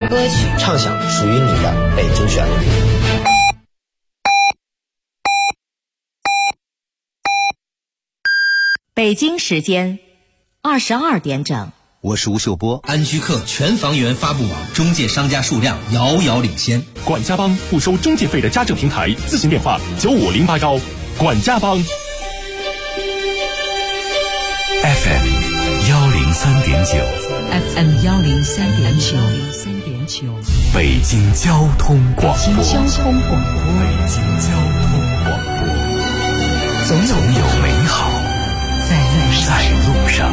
歌曲， 畅享属于你的北京旋律。 北京时间22点整。 我是吴秀波。 安居客全房源发布网中介商家数量遥遥领先。 管家帮不收中介费的家政平台，咨询电话95081。管家帮。 FM 103.9 FM 103.9 北京交通广播。 北京交通广播。 总有美好在路上。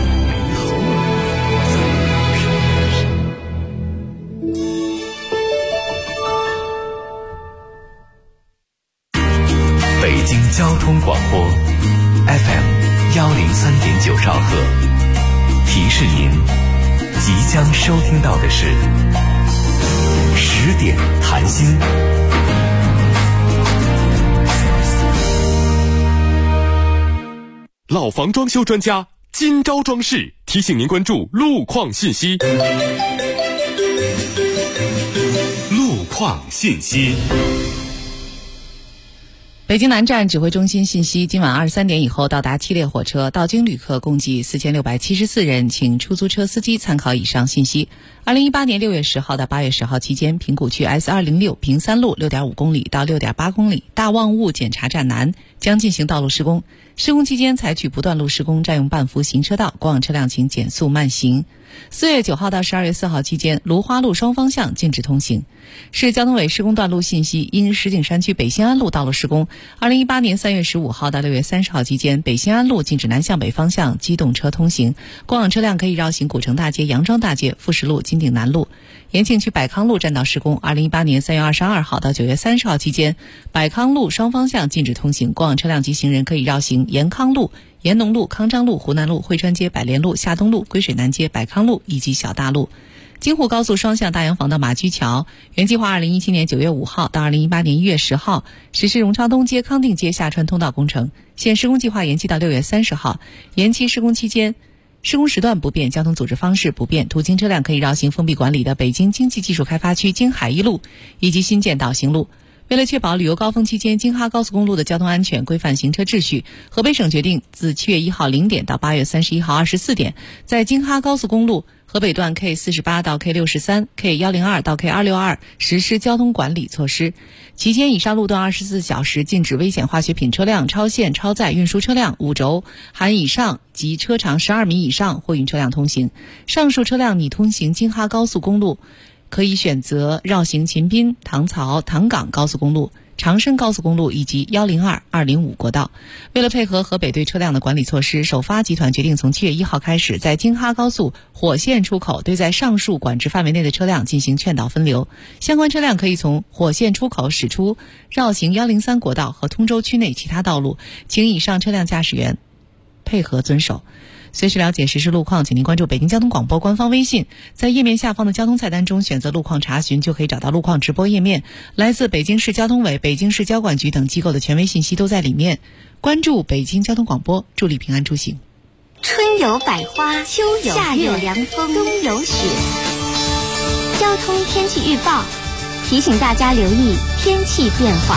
北京交通广播 FM 103.9兆赫，提示您即将收听到的是10点谈心。 老房装修专家今朝装饰提醒您关注路况信息。路况信息。 北京南站指挥中心信息，今晚23点以后到达7列火车，到京旅客共计4674人，请出租车司机参考以上信息。2018年6月10号到8月10号期间，平谷区 S206 平三路 6.5 公里到 6.8 公里大望雾检查站南将进行道路施工，施工期间采取不断路施工，占用半幅行车道，过往车辆请减速慢行。4月9号到12月4号期间，芦花路双方向禁止通行。市交通委施工段路信息，因石景山区北新安路道路施工，2018年3月15号到6月30号期间，北新安路禁止南向北方向机动车通行，过往车辆可以绕行古城大街、杨庄大街、富石路、金鼎南路。延庆区百康路占道施工，2018年3月22号到9月30号期间，百康路双方向禁止通行，过往车辆及行人可以绕行延康路、延农路、康章路、湖南路、汇川街、百联路、夏东路、归水南街、百康路以及小大路。京沪高速双向大洋坊到马驹桥，原计划2017年9月5号到2018年1月10号实施荣昌东街、康定街下穿通道工程，现施工计划延期到6月30号。延期施工期间，施工时段不变，交通组织方式不变，途经车辆可以绕行封闭管理的北京经济技术开发区京海一路以及新建导行路。为了确保旅游高峰期间京哈高速公路的交通安全、规范行车秩序，河北省决定自7月1号0点到8月31号24点，在京哈高速公路河北段 K48 到 K63、K102 到 K262 实施交通管理措施。期间以上路段24小时禁止危险化学品车辆、超限超载运输车辆5轴含以上及车长12米以上货运车辆通行。上述车辆拟通行京哈高速公路，可以选择绕行秦滨、唐曹、唐岗高速公路、长深高速公路以及102、205国道。为了配合河北对车辆的管理措施，首发集团决定从7月1号开始，在京哈高速火线出口对在上述管制范围内的车辆进行劝导分流。相关车辆可以从火线出口驶出，绕行103国道和通州区内其他道路，请以上车辆驾驶员配合遵守。随时了解实时路况，请您关注北京交通广播官方微信，在页面下方的交通菜单中选择路况查询，就可以找到路况直播页面。来自北京市交通委、北京市交管局等机构的权威信息都在里面。关注北京交通广播，助力平安出行。 春有百花，秋有夏有凉风，冬有雪。交通天气预报提醒大家留意天气变化。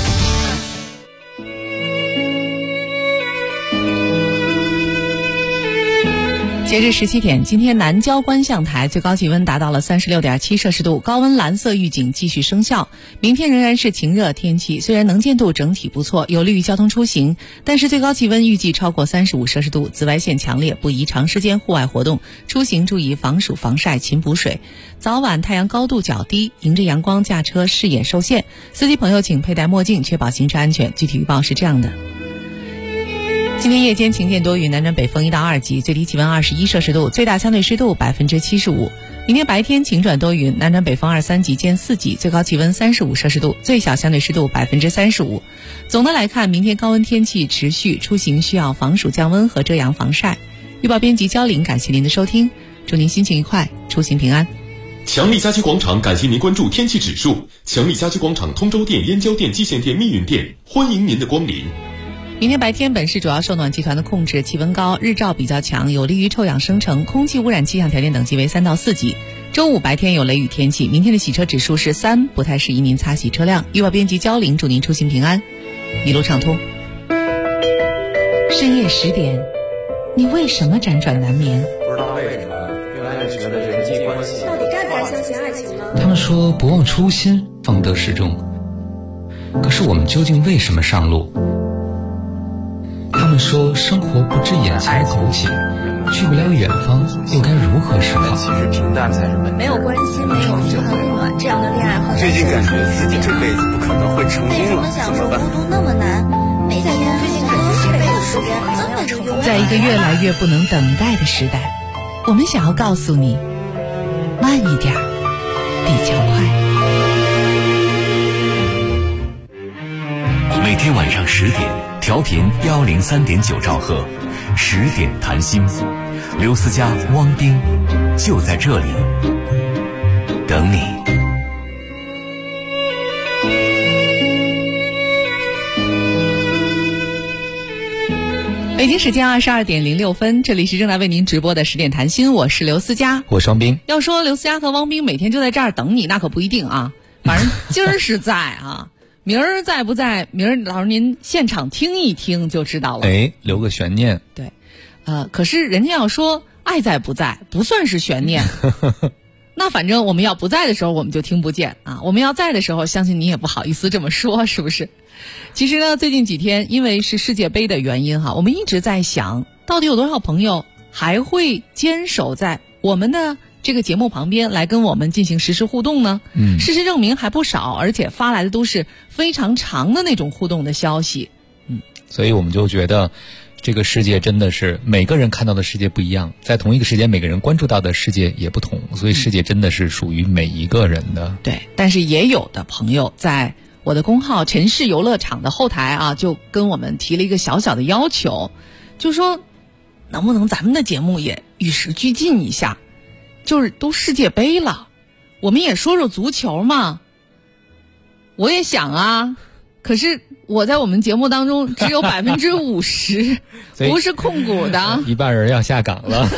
截至17点，今天南郊观象台最高气温达到了36.7摄氏度，高温蓝色预警继续生效。明天仍然是晴热天气，虽然能见度整体不错，有利于交通出行，但是最高气温预计超过35摄氏度，紫外线强烈，不宜长时间户外活动，出行注意防暑防晒勤补水。早晚太阳高度较低，迎着阳光驾车视野受限，司机朋友请佩戴墨镜，确保行车安全。具体预报是这样的：今天夜间晴间多云，南转北风1到2级，最低气温21摄氏度，最大相对湿度75%。明天白天晴转多云，南转北风2、3级兼4级，最高气温35摄氏度，最小相对湿度35%。总的来看，明天高温天气持续，出行需要防暑降温和遮阳防晒。预报编辑焦玲，感谢您的收听，祝您心情愉快，出行平安。 强力家居广场感谢您关注天气指数。强力家居广场通州店、燕郊店、蓟县店、密云店，欢迎您的光临。 明天白天本市主要受暖气团的控制，气温高，日照比较强，有利于臭氧生成，空气污染气象条件等级为3到4级。周五白天有雷雨天气，明天的洗车指数是3，不太适宜您擦洗车辆。预报编辑焦玲，祝您出行平安，一路畅通。 深夜10点，你为什么辗转难眠？ 不知道为什么，越来越觉得人际关系到底该不该相信爱情呢？ 他们说不忘初心，方得始终。可是我们究竟为什么上路？他们说生活不止眼前的苟且，去不了远方，又该如何是好？ 其实平淡才是本质。 没有关系，没有你很温暖，这样的恋爱和最近感觉自己这辈子不可能会成功了，怎么办？ 孤独那么难，每天最近感觉这辈子时间根本就用不了。 在一个越来越不能等待的时代，我们想要告诉你，慢一点，比较快。 每天晚上10点，调频103.9兆赫，10点谈心，刘思佳、汪冰就在这里等你。 北京时间22点06分，这里是正在为您直播的10点谈心，我是刘思佳， 我是汪冰。 要说刘思佳和汪冰每天就在这儿等你，那可不一定啊，反正今儿是在啊。明儿在不在？明儿老师您现场听一听就知道了。 留个悬念。 对，可是人家要说爱在不在，不算是悬念。那反正我们要不在的时候，我们就听不见啊；我们要在的时候，相信你也不好意思这么说，是不是？其实呢，最近几天因为是世界杯的原因哈，我们一直在想，到底有多少朋友还会坚守在我们的这个节目旁边来跟我们进行实时互动呢？事实证明还不少，而且发来的都是非常长的那种互动的消息。 所以我们就觉得这个世界真的是每个人看到的世界不一样，在同一个时间每个人关注到的世界也不同，所以世界真的是属于每一个人的。 对，但是也有的朋友在我的公号城市游乐场的后台啊，就跟我们提了一个小小的要求，就说能不能咱们的节目也与时俱进一下，就是都世界杯了，我们也说说足球嘛。我也想啊，可是我在我们节目当中只有50%，不是控股的， 一半人要下岗了。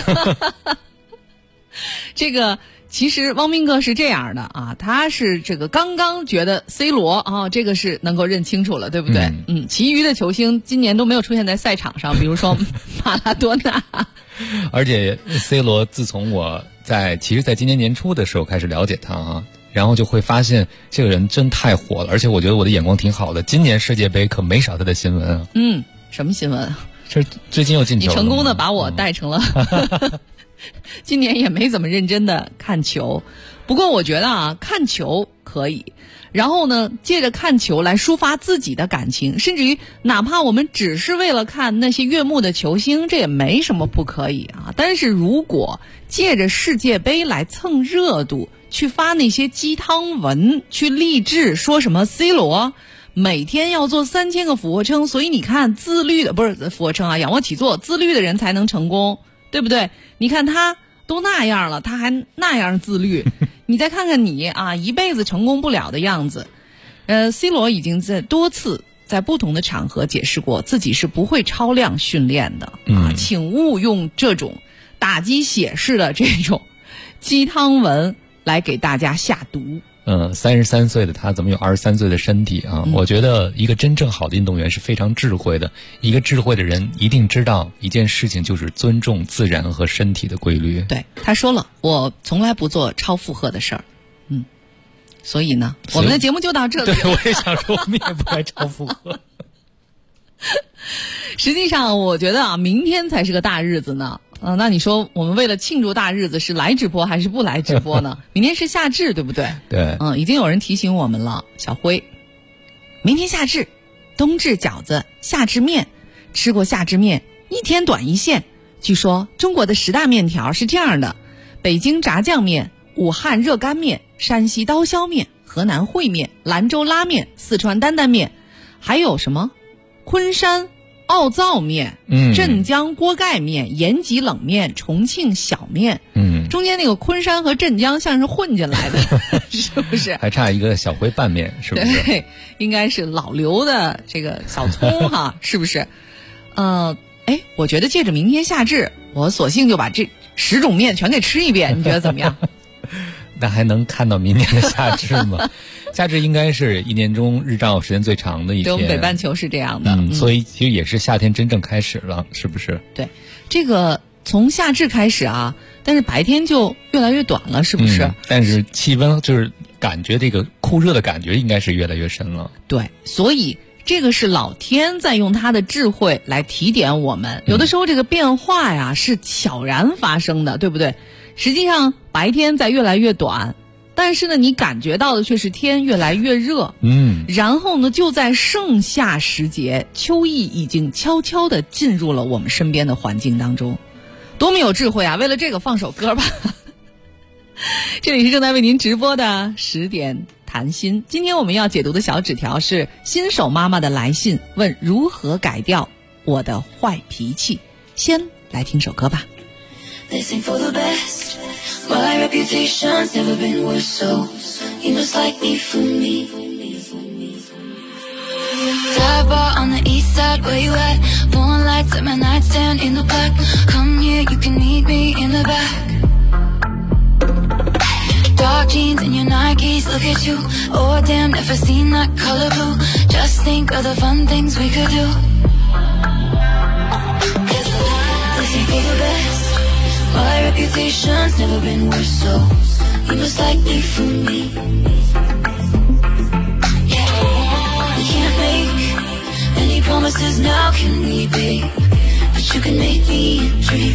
这个其实汪明哥是这样的啊，他是这个刚刚觉得 C 罗啊，这个是能够认清楚了，对不对？其余的球星今年都没有出现在赛场上，比如说马拉多纳。 而且 C 罗自从我在今年年初的时候开始了解他啊，然后就会发现这个人真太火了，而且我觉得我的眼光挺好的。今年世界杯可没少他的新闻啊。 什么新闻？ 这最近又进球了。 你成功的把我带成了今年也没怎么认真的看球，不过我觉得啊，看球可以，然后呢，借着看球来抒发自己的感情，甚至于哪怕我们只是为了看那些悦目的球星，这也没什么不可以啊。但是如果借着世界杯来蹭热度，去发那些鸡汤文，去励志说什么 C 罗每天要做3000个俯卧撑，所以你看自律的不是俯卧撑啊，仰卧起坐，自律的人才能成功，对不对？你看他都那样了，他还那样自律，你再看看你啊，一辈子成功不了的样子。C 罗已经在多次在不同的场合解释过，自己是不会超量训练的啊，请勿用这种打鸡血式的这种鸡汤文来给大家下毒。 33岁的他怎么有23岁的身体啊？我觉得一个真正好的运动员是非常智慧的，一个智慧的人一定知道一件事情，就是尊重自然和身体的规律。 对，他说了，我从来不做超负荷的事儿。所以呢，我们的节目就到这里。 对，我也想说，我们也不该超负荷。 实际上，我觉得啊，明天才是个大日子呢。那你说我们为了庆祝大日子是来直播还是不来直播呢？明天是夏至，对不对？ 对。 已经有人提醒我们了，小辉，明天夏至，冬至饺子，夏至面，吃过夏至面，一天短一线。据说中国的10大面条是这样的：北京炸酱面、武汉热干面、山西刀削面、河南烩面、兰州拉面、四川担担面，还有什么昆山奥灶面、镇江锅盖面、延吉冷面、重庆小面。 中间那个昆山和镇江像是混进来的，是不是？ 还差一个小徽拌面，是不是？ 对，应该是老刘的这个小葱哈，是不是？我觉得借着明天夏至，我索性就把这10种面全给吃一遍，你觉得怎么样？ 那还能看到明年的夏至吗？夏至应该是一年中日照时间最长的一天， 对，我们北半球是这样的， 所以其实也是夏天真正开始了，是不是？ 对，这个从夏至开始啊，但是白天就越来越短了，是不是？ 但是气温就是感觉这个酷热的感觉应该是越来越深了。 对，所以这个是老天在用他的智慧来提点我们，有的时候这个变化呀是悄然发生的，对不对？实际上白天在越来越短，但是呢你感觉到的却是天越来越热。然后呢就在盛夏时节，秋意已经悄悄地进入了我们身边的环境当中。多么有智慧啊，为了这个放首歌吧。这里是正在为您直播的10点谈心，今天我们要解读的小纸条是新手妈妈的来信，问如何改掉我的坏脾气。先来听首歌吧。 Listen for the best. My reputation's never been worse, so you must like me for me. Dive bar on the east side, where you at? Phone lights at my nightstand in the back. Come here, you can meet me in the back. Dark jeans and your Nikes, look at you. Oh damn, never seen that color blue. Just think of the fun things we could do. Listen for the best.My reputation's never been worse, so you must like me for me. Yeah, we can't make any promises now, can we, babe? But you can make me dream.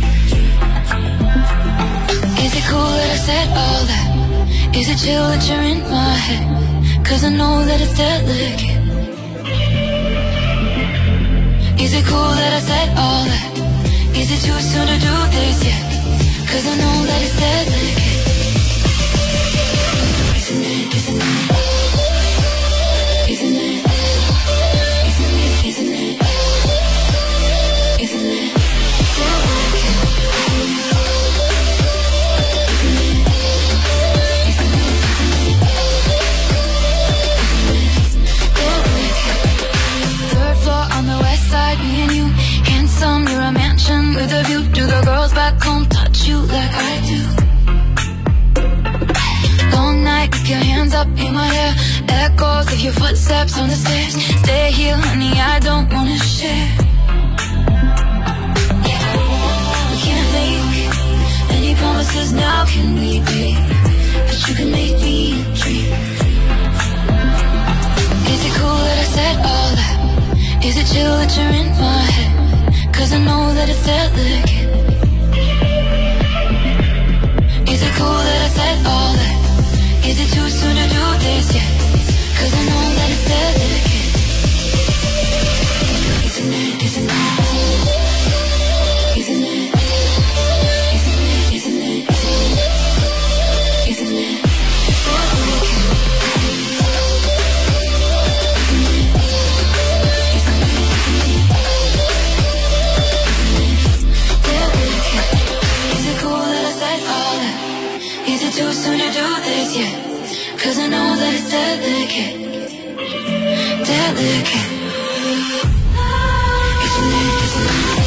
Is it cool that I said all that? Is it chill that you're in my head? Cause I know that it's delicate. Is it cool that I said all that? Is it too soon to do this yet?Cause I know that it's delicate. Isn't it, isn't it? Isn't it? Isn't it, isn't it? Isn't it? Third floor on the west side, me and you. Handsome, you're a mansion with a view. Do the girls back home touch you like I do? Long night with your hands up in my hair. Echoes of your footsteps on the stairs. Stay here, honey, I don't wanna share. Yeah, we can't make any promises now, can we, babe? But you can make me dream. Is it cool that I said all that? Is it chill that you're in my head? Cause I know that it's delicate. Is it cool that I said all that? Is it too soon to do this yet? Cause I know that it's delicate. Isn't it, isn't it? Isn't it? Isn't it, isn't it? Isn't it? Too soon to do this yet? Cause I know that it's delicate. Delicate. Isn't it, isn't it?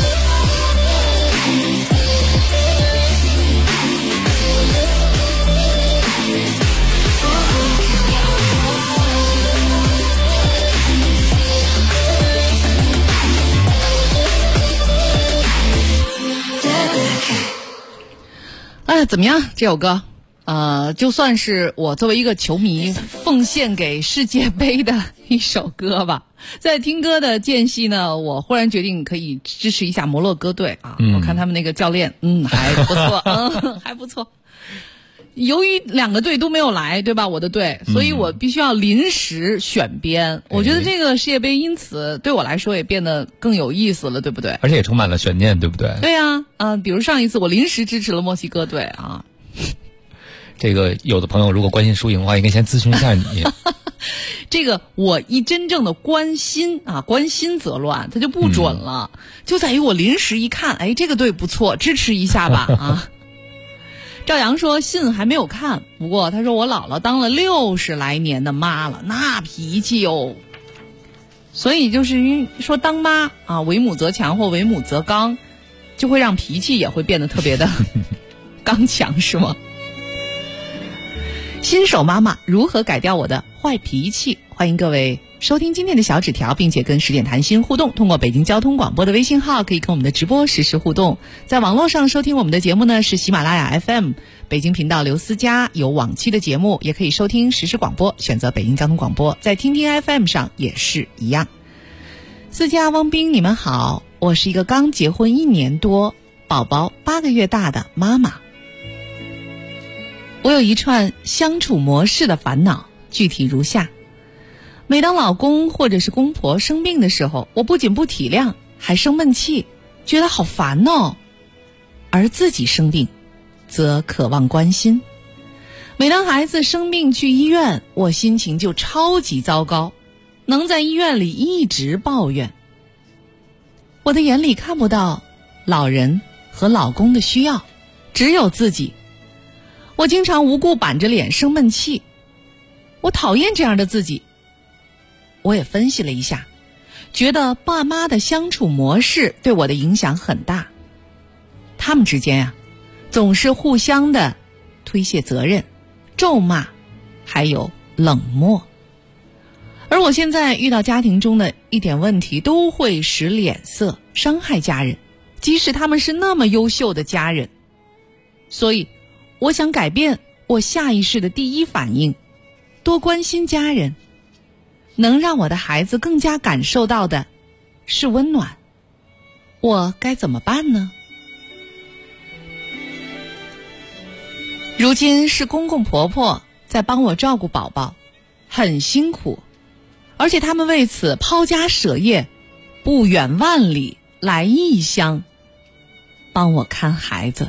Delicate. 怎么样？这首歌，就算是我作为一个球迷奉献给世界杯的一首歌吧。在听歌的间隙呢，我忽然决定可以支持一下摩洛哥队啊！我看他们那个教练，还不错，还不错。由于2个队都没有来，对吧？我的队，所以我必须要临时选边。我觉得这个世界杯因此对我来说也变得更有意思了，对不对？ 而且也充满了悬念，对不对？ 对呀，比如上一次我临时支持了墨西哥队啊。 这个有的朋友如果关心输赢的话，应该先咨询一下你。 这个我一真正的关心则乱，它就不准了。就在于我临时一看，哎，这个队不错，支持一下吧啊。 赵阳说信还没有看，不过他说我姥姥当了60来年的妈了，那脾气哦。所以就是说当妈啊，为母则强或为母则刚，就会让脾气也会变得特别的刚强，是吗？新手妈妈如何改掉我的坏脾气？欢迎各位收听今天的小纸条，并且跟10点谈心互动。通过北京交通广播的微信号可以跟我们的直播实时互动。在网络上收听我们的节目呢，是喜马拉雅 FM 北京频道刘思佳有往期的节目，也可以收听实时广播，选择北京交通广播。在听听 FM 上也是一样。思佳、汪斌，你们好，我是一个刚结婚1年多，宝宝8个月大的妈妈。我有一串相处模式的烦恼，具体如下：每当老公或者是公婆生病的时候，我不仅不体谅，还生闷气，觉得好烦哦。而自己生病，则渴望关心。每当孩子生病去医院，我心情就超级糟糕，能在医院里一直抱怨。我的眼里看不到老人和老公的需要，只有自己。我经常无故板着脸生闷气，我讨厌这样的自己。我也分析了一下，觉得爸妈的相处模式对我的影响很大。他们之间总是互相的推卸责任、咒骂，还有冷漠。而我现在遇到家庭中的一点问题，都会使脸色，伤害家人，即使他们是那么优秀的家人。所以我想改变我下意识的第一反应，多关心家人，能让我的孩子更加感受到的是温暖。我该怎么办呢？如今是公公婆婆在帮我照顾宝宝，很辛苦，而且他们为此抛家舍业，不远万里来异乡帮我看孩子。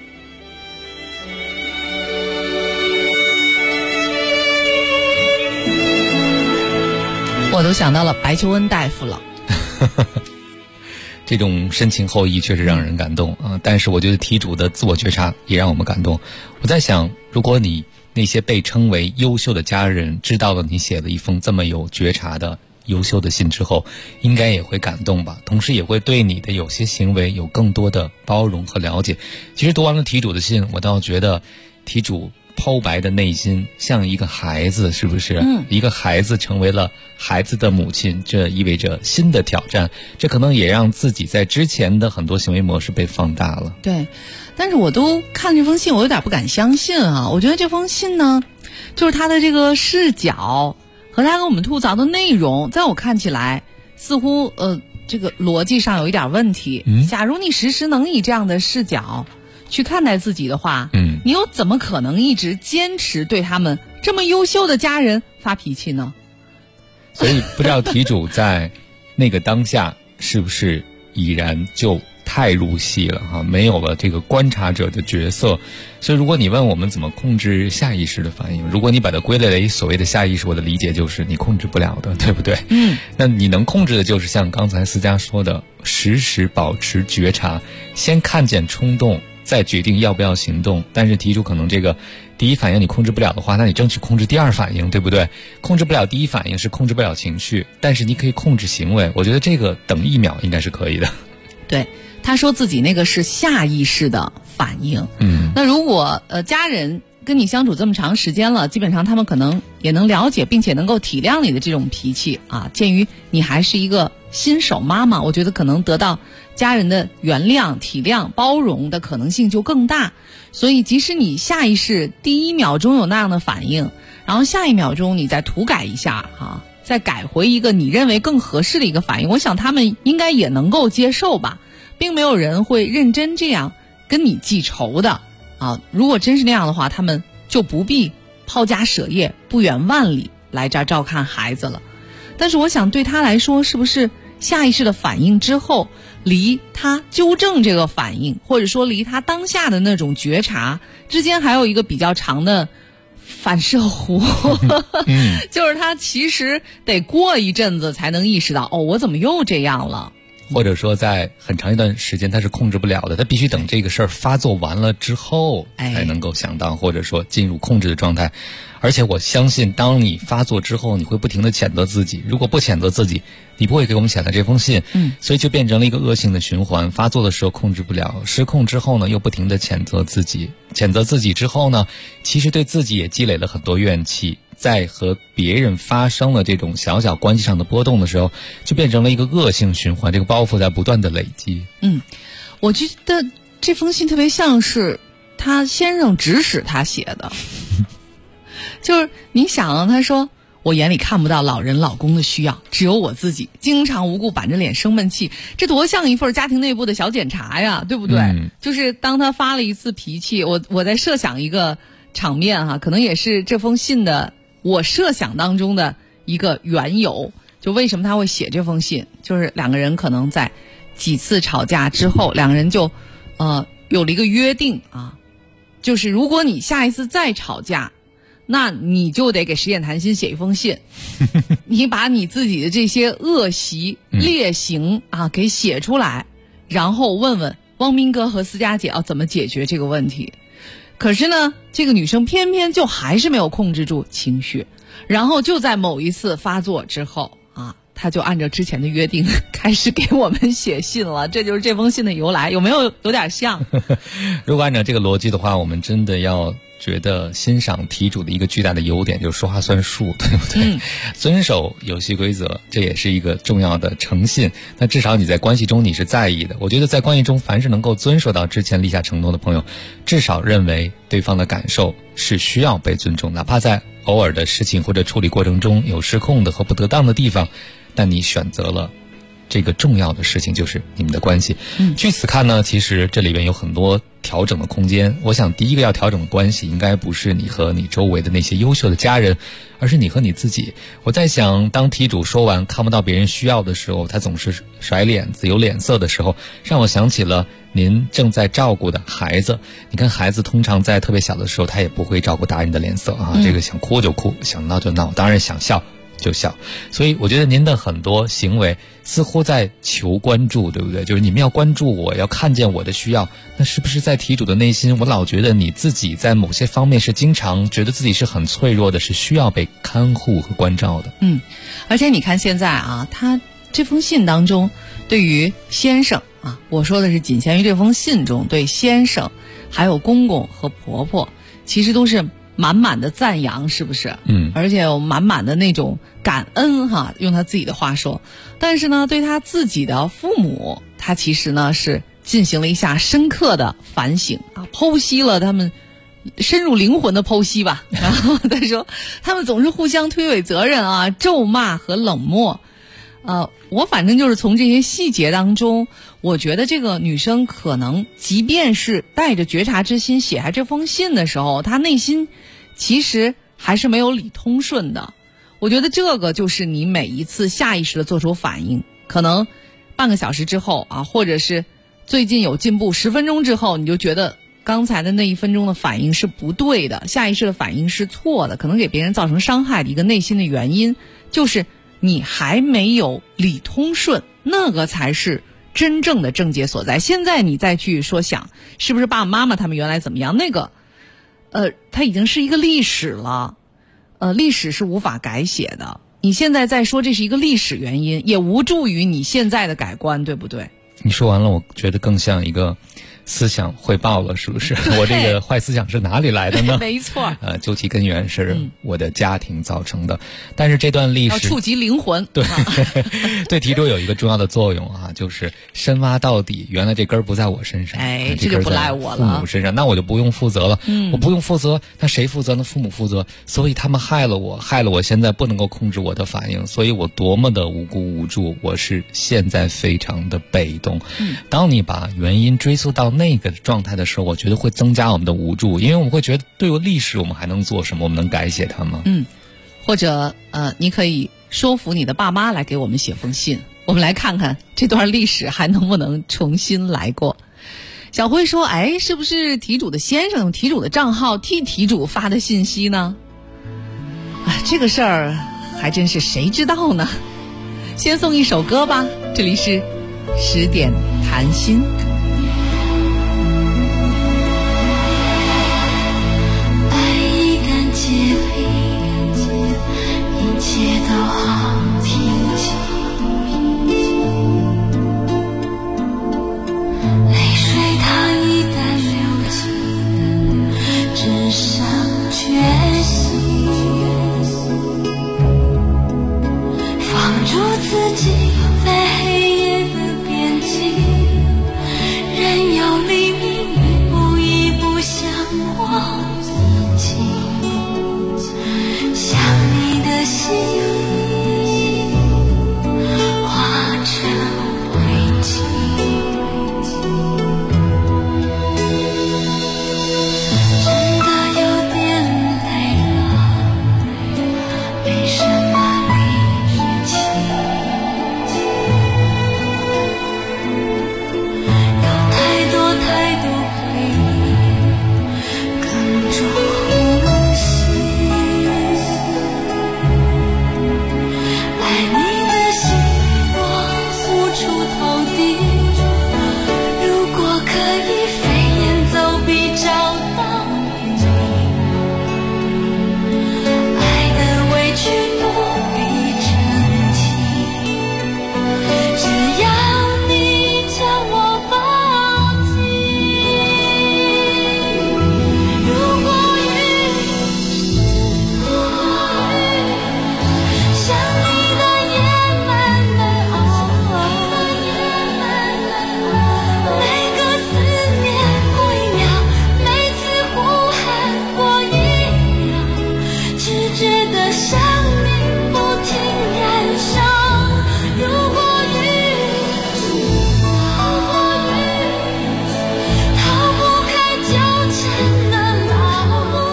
我都想到了白求恩大夫了。 这种深情厚谊确实让人感动啊！但是我觉得题主的自我觉察也让我们感动。我在想，如果你那些被称为优秀的家人知道了你写了一封这么有觉察的优秀的信之后，应该也会感动吧，同时也会对你的有些行为有更多的包容和了解。其实读完了题主的信，我倒觉得题主剖白的内心像一个孩子，是不是？一个孩子成为了孩子的母亲，这意味着新的挑战，这可能也让自己在之前的很多行为模式被放大了。 对，但是我都看这封信，我有点不敢相信啊！我觉得这封信呢，就是他的这个视角和他跟我们吐槽的内容，在我看起来似乎这个逻辑上有一点问题。假如你时时能以这样的视角去看待自己的话，你又怎么可能一直坚持对他们这么优秀的家人发脾气呢？ 所以不知道题主在那个当下是不是已然就太入戏了哈，没有了这个观察者的角色。所以如果你问我们怎么控制下意识的反应，如果你把它归类为所谓的下意识，我的理解就是你控制不了的，对不对？那你能控制的就是像刚才思佳说的，时时保持觉察，先看见冲动，再决定要不要行动。但是题主可能这个第一反应你控制不了的话，那你争取控制第二反应，对不对？控制不了第一反应是控制不了情绪，但是你可以控制行为。我觉得这个等1秒应该是可以的。 对，他说自己那个是下意识的反应。那如果家人跟你相处这么长时间了，基本上他们可能也能了解并且能够体谅你的这种脾气啊。鉴于你还是一个新手妈妈，我觉得可能得到家人的原谅、体谅、包容的可能性就更大。所以即使你下意识第1秒钟有那样的反应，然后下1秒钟你再涂改一下再改回一个你认为更合适的一个反应，我想他们应该也能够接受吧，并没有人会认真这样跟你记仇的如果真是那样的话，他们就不必抛家舍业、不远万里来这儿照看孩子了。但是我想对他来说，是不是下意识的反应之后，离他纠正这个反应，或者说离他当下的那种觉察之间还有一个比较长的反射弧就是他其实得过一阵子才能意识到，我怎么又这样了， 或者说在很长一段时间他是控制不了的，他必须等这个事儿发作完了之后才能够想到，或者说进入控制的状态。而且我相信当你发作之后，你会不停地谴责自己，如果不谴责自己，你不会给我们写的这封信。所以就变成了一个恶性的循环，发作的时候控制不了，失控之后呢又不停地谴责自己，谴责自己之后呢，其实对自己也积累了很多怨气，在和别人发生了这种小小关系上的波动的时候，就变成了一个恶性循环，这个包袱在不断的累积。 我觉得这封信特别像是他先生指使他写的就是你想啊，他说我眼里看不到老人老公的需要，只有我自己，经常无故板着脸生闷气，这多像一份家庭内部的小检查呀，对不对？就是当他发了一次脾气，我在设想一个场面哈，可能也是这封信的我设想当中的一个缘由，就为什么他会写这封信，就是两个人可能在几次吵架之后，两个人就有了一个约定啊，就是如果你下一次再吵架，那你就得给石野谈心写一封信你把你自己的这些恶习劣行啊给写出来，然后问问汪明哥和思佳姐要怎么解决这个问题。可是呢，这个女生偏偏就还是没有控制住情绪，然后就在某一次发作之后啊，她就按照之前的约定开始给我们写信了，这就是这封信的由来，有没有点像？ 如果按照这个逻辑的话，我们真的要觉得欣赏题主的一个巨大的优点就是说话算数，对不对？遵守游戏规则，这也是一个重要的诚信。那至少你在关系中你是在意的。我觉得在关系中，凡是能够遵守到之前立下承诺的朋友，至少认为对方的感受是需要被尊重，哪怕在偶尔的事情或者处理过程中有失控的和不得当的地方，但你选择了这个重要的事情，就是你们的关系。据此看呢，其实这里边有很多调整的空间。我想第一个要调整的关系应该不是你和你周围的那些优秀的家人，而是你和你自己。我在想，当题主说完看不到别人需要的时候，他总是甩脸子有脸色的时候，让我想起了您正在照顾的孩子。你看孩子通常在特别小的时候，他也不会照顾大人的脸色啊，这个想哭就哭，想闹就闹，当然想笑就笑。所以我觉得您的很多行为似乎在求关注，对不对？就是你们要关注我，要看见我的需要。那是不是在题主的内心，我老觉得你自己在某些方面是经常觉得自己是很脆弱的，是需要被看护和关照的。 而且你看现在啊，他这封信当中对于先生啊，我说的是仅限于这封信中，对先生还有公公和婆婆其实都是满满的赞扬，是不是？而且有满满的那种感恩哈，用他自己的话说。但是呢，对他自己的父母，他其实呢是进行了一下深刻的反省啊，剖析了他们深入灵魂的剖析吧。然后他说，他们总是互相推诿责任啊，咒骂和冷漠。我反正就是从这些细节当中，我觉得这个女生可能即便是带着觉察之心写下这封信的时候，她内心其实还是没有理通顺的。我觉得这个就是你每一次下意识的做出反应，可能半个小时之后啊，或者是最近有进步10分钟之后，你就觉得刚才的那1分钟的反应是不对的，下意识的反应是错的，可能给别人造成伤害的一个内心的原因，就是你还没有理通顺，那个才是真正的症结所在。现在你再去说想是不是爸爸妈妈他们原来怎么样，那个它已经是一个历史了，历史是无法改写的。你现在再说这是一个历史原因，也无助于你现在的改观，对不对？ 你说完了，我觉得更像一个思想汇报了，是不是？我这个坏思想是哪里来的呢？ 没错。 究其根源是我的家庭造成的。但是这段历史要触及灵魂， 对对题主有一个重要的作用啊，就是深挖到底，原来这根不在我身上， 这就不赖我了， 父母身上，那我就不用负责了。我不用负责，那谁负责呢？父母负责。所以他们害了我现在不能够控制我的反应，所以我多么的无辜无助，我是现在非常的被动。当你把原因追溯到那个状态的时候，我觉得会增加我们的无助，因为我们会觉得对于历史我们还能做什么？我们能改写它吗？ 或者你可以说服你的爸妈来给我们写封信，我们来看看这段历史还能不能重新来过。小辉说，是不是题主的先生用题主的账号替题主发的信息呢？这个事儿还真是谁知道呢。先送一首歌吧，这里是 10点谈心。 爱一旦结冰，一切都好平静。泪水它一旦流尽，只剩决心。放逐自己在黑夜的边境，任由黎明一步一步向我逼近。想你的心化成灰烬。真的有点累了，没什么力气。有太多太多回忆，哽住呼吸。爱你的心我无处投递，如果可以飞檐走壁找到你，爱的委屈不必澄清，只要你将我抱紧。如果雨像你的夜慢慢熬，每个思念过一秒，每次呼喊过一秒，只觉得生命不停燃烧。如果逃不开纠缠的牢，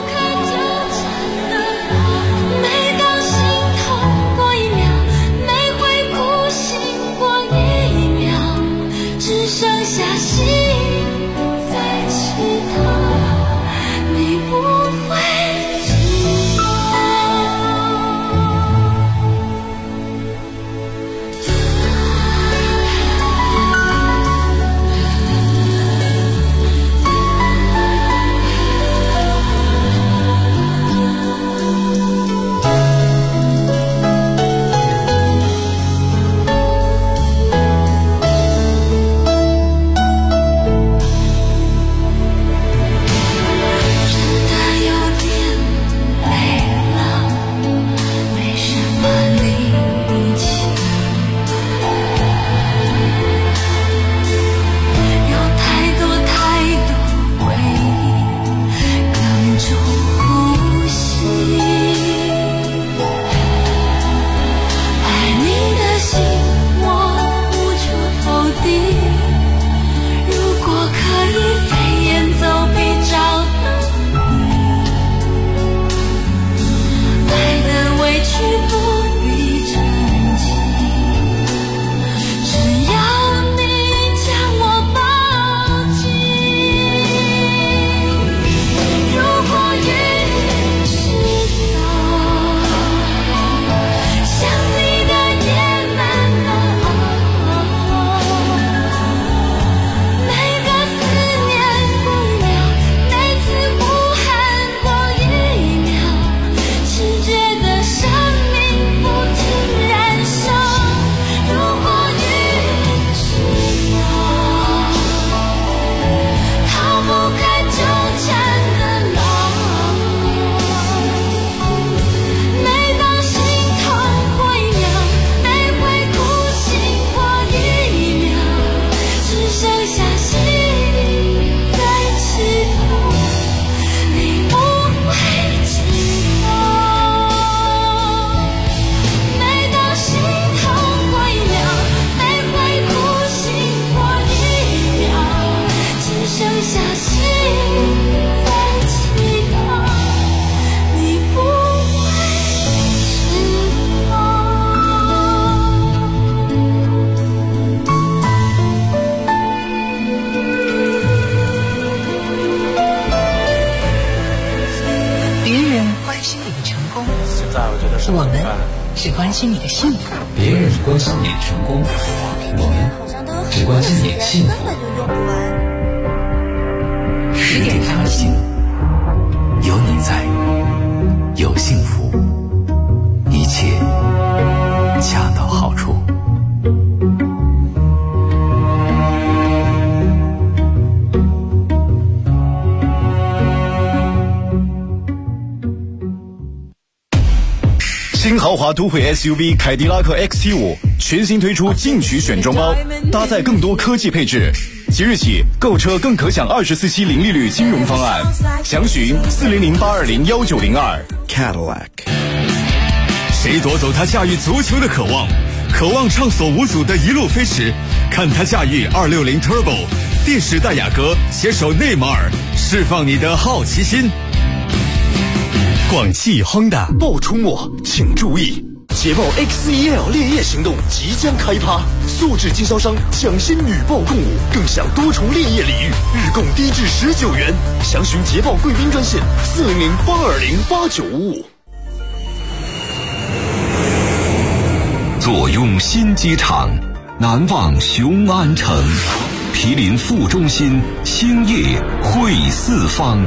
每当心痛过一秒，每回哭醒过一秒，只剩下心在祈祷你不会知道。真的有点累了，没什么力气。有太多太多回忆，哽住呼吸。爱你的心我无处投递，如果可以飞檐走壁找到你，爱的委屈不必澄清，只要你将我抱紧。如果雨知道像你的夜慢慢熬，每个思念过一秒，每次呼喊过一秒，只觉得生命不停燃烧。如果雨知道逃不开纠缠的牢，每当心痛过一秒，每回哭醒过一秒，只剩下心在祈祷你不会知道。每当心痛过一秒，每回哭醒过一秒，只剩下心在祈祷你不会知道。 别人关心你的成功， 我们只关心你的幸福， 别人关心你的成功，我们只关心你的幸福。 10点谈心， 有你在，有幸福，一切恰到好处。 新豪华都会 SUV 凯迪拉克 XT5 全新推出进取选装包，搭载更多科技配置。即日起购车更可享24期零利率金融方案，详询400-820-1902。 Cadillac。 谁夺走他驾驭足球的渴望？渴望畅所无阻的一路飞驰，看他驾驭260 Turbo， 电时代雅阁携手内马尔，释放你的好奇心。广汽 Honda 爆出没，请注意！捷豹 X1L 烈焰行动即将开趴，素质经销商抢先女豹共舞，更享多重烈焰礼遇，日供低至19元。详询捷豹贵宾专线400-820-8955。 坐拥新机场，难忘雄安城，毗邻副中心，兴业汇四方。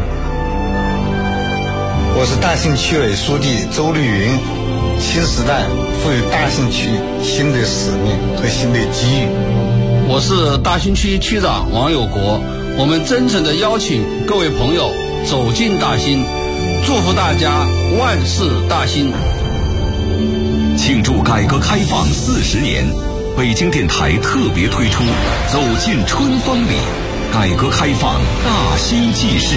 我是大兴区委书记周绿云。新时代赋予大兴区新的使命和新的机遇。 我是大兴区区长王有国，我们真诚地邀请各位朋友走进大兴，祝福大家万事大兴。 庆祝改革开放40年，北京电台特别推出《走进春风里》，改革开放大兴纪事。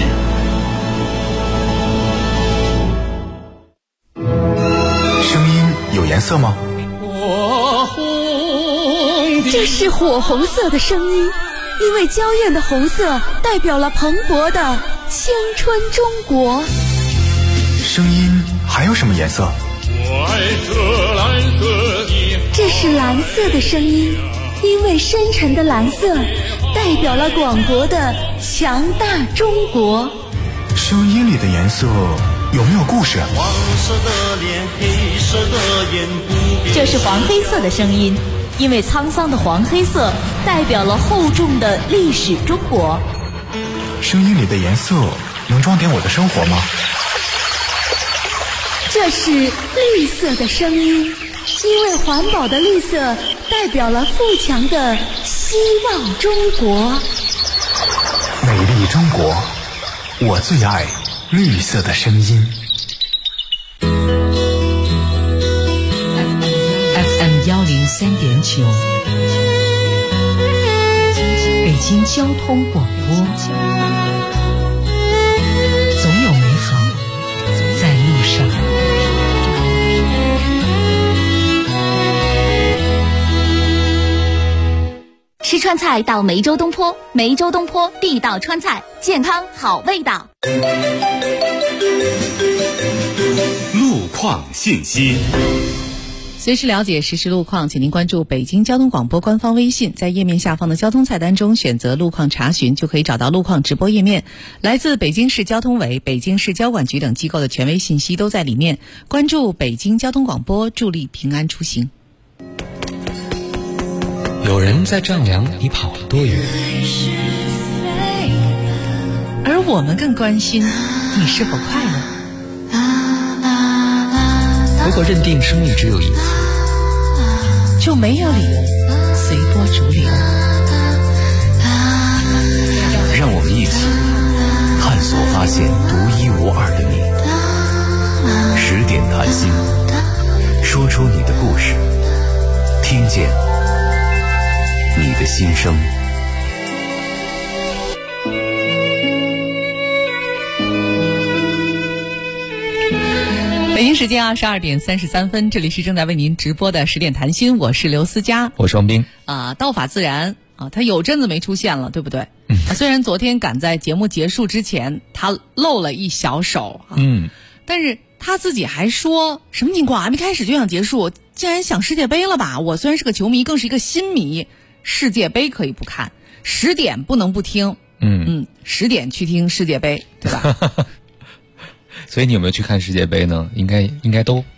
有颜色吗？ 这是火红色的声音，因为娇艳的红色代表了蓬勃的青春中国。 声音还有什么颜色？ 这是蓝色的声音，因为深沉的蓝色代表了广博的强大中国。 声音里的颜色有没有故事？ 黄色的脸，黑色的眼， 这是黄黑色的声音，因为沧桑的黄黑色代表了厚重的历史中国。 声音里的颜色能装点我的生活吗？ 这是绿色的声音，因为环保的绿色代表了富强的希望中国。 美丽中国，我最爱绿色的声音。 FM 103.9，北京交通广播，总有美好在路上。 吃川菜到梅州东坡，梅州东坡地道川菜，健康好味道。 路况信息， 随时了解实时路况，请您关注北京交通广播官方微信，在页面下方的交通菜单中选择路况查询，就可以找到路况直播页面。来自北京市交通委、北京市交管局等机构的权威信息都在里面。关注北京交通广播，助力平安出行。 有人在丈量你跑了多远， 而我们更关心你是否快乐。 如果认定生命只有一次， 就没有理由随波逐流。 让我们一起探索发现独一无二的你。10点谈心，说出你的故事，听见你的心声。 北京时间22点33分，这里是正在为您直播的10点谈心，我是刘思佳， 我是王斌。 道法自然啊，他有阵子没出现了，对不对？虽然昨天赶在节目结束之前，他露了一小手啊，但是他自己还说什么情况？还没开始就想结束，竟然想世界杯了吧？我虽然是个球迷，更是一个新迷，世界杯可以不看，10点不能不听，10点去听世界杯，对吧？ 所以你有没有去看世界杯呢？应该都